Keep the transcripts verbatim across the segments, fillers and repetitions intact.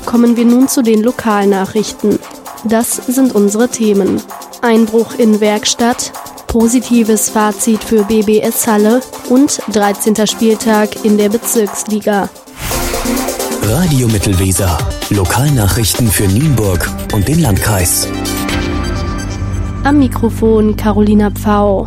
kommen wir nun zu den Lokalnachrichten. Das sind unsere Themen. Einbruch in Werkstatt, positives Fazit für B B S Halle und dreizehnter Spieltag in der Bezirksliga. Radio Mittelweser. Lokalnachrichten für Nienburg und den Landkreis. Am Mikrofon Carolina Pfau.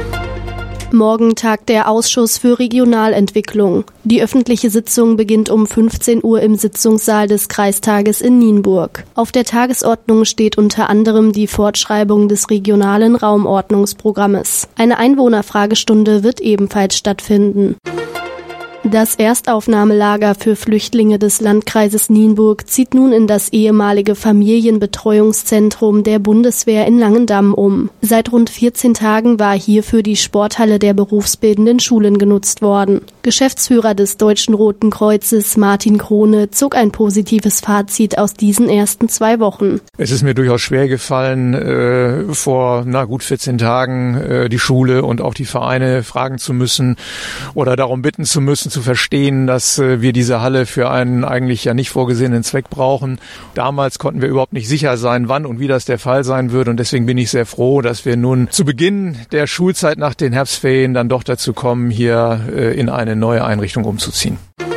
Morgen tagt der Ausschuss für Regionalentwicklung. Die öffentliche Sitzung beginnt um fünfzehn Uhr im Sitzungssaal des Kreistages in Nienburg. Auf der Tagesordnung steht unter anderem die Fortschreibung des regionalen Raumordnungsprogrammes. Eine Einwohnerfragestunde wird ebenfalls stattfinden. Das Erstaufnahmelager für Flüchtlinge des Landkreises Nienburg zieht nun in das ehemalige Familienbetreuungszentrum der Bundeswehr in Langendamm um. Seit rund vierzehn Tagen war hierfür die Sporthalle der berufsbildenden Schulen genutzt worden. Geschäftsführer des Deutschen Roten Kreuzes Martin Krone zog ein positives Fazit aus diesen ersten zwei Wochen. Es ist mir durchaus schwer gefallen, äh, vor na gut vierzehn Tagen äh, die Schule und auch die Vereine fragen zu müssen oder darum bitten zu müssen, zu verstehen, dass äh, wir diese Halle für einen eigentlich ja nicht vorgesehenen Zweck brauchen. Damals konnten wir überhaupt nicht sicher sein, wann und wie das der Fall sein würde, und deswegen bin ich sehr froh, dass wir nun zu Beginn der Schulzeit nach den Herbstferien dann doch dazu kommen, hier äh, in eine neue Einrichtung umzuziehen.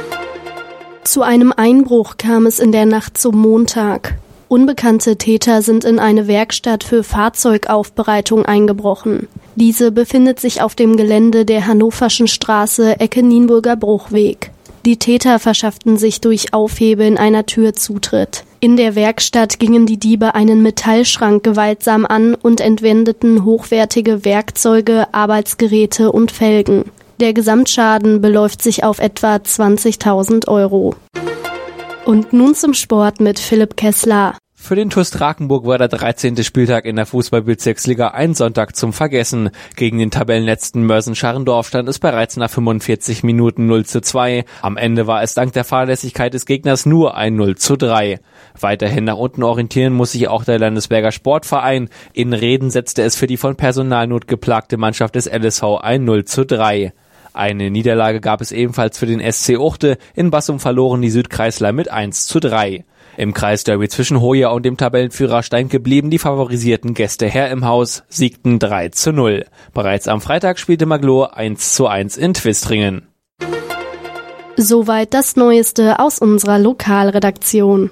Zu einem Einbruch kam es in der Nacht zum Montag. Unbekannte Täter sind in eine Werkstatt für Fahrzeugaufbereitung eingebrochen. Diese befindet sich auf dem Gelände der Hannoverschen Straße, Ecke Nienburger Bruchweg. Die Täter verschafften sich durch Aufhebeln einer Tür Zutritt. In der Werkstatt gingen die Diebe einen Metallschrank gewaltsam an und entwendeten hochwertige Werkzeuge, Arbeitsgeräte und Felgen. Der Gesamtschaden beläuft sich auf etwa zwanzigtausend Euro. Und nun zum Sport mit Philipp Kessler. Für den T U S Drakenburg war der dreizehnte Spieltag in der Fußball-Bezirksliga ein Sonntag zum Vergessen. Gegen den Tabellenletzten Mörsen-Scharrendorf stand es bereits nach fünfundvierzig Minuten null zu zwei. Am Ende war es dank der Fahrlässigkeit des Gegners nur ein null zu drei. Weiterhin nach unten orientieren muss sich auch der Landesberger Sportverein. In Reden setzte es für die von Personalnot geplagte Mannschaft des L S V ein null zu drei. Eine Niederlage gab es ebenfalls für den S C Uchte. In Bassum verloren die Südkreisler mit eins zu drei. Im Kreisderby zwischen Hoya und dem Tabellenführer Steinke blieben die favorisierten Gäste Herr im Haus, siegten drei zu null. Bereits am Freitag spielte Magloh eins zu eins in Twistringen. Soweit das Neueste aus unserer Lokalredaktion.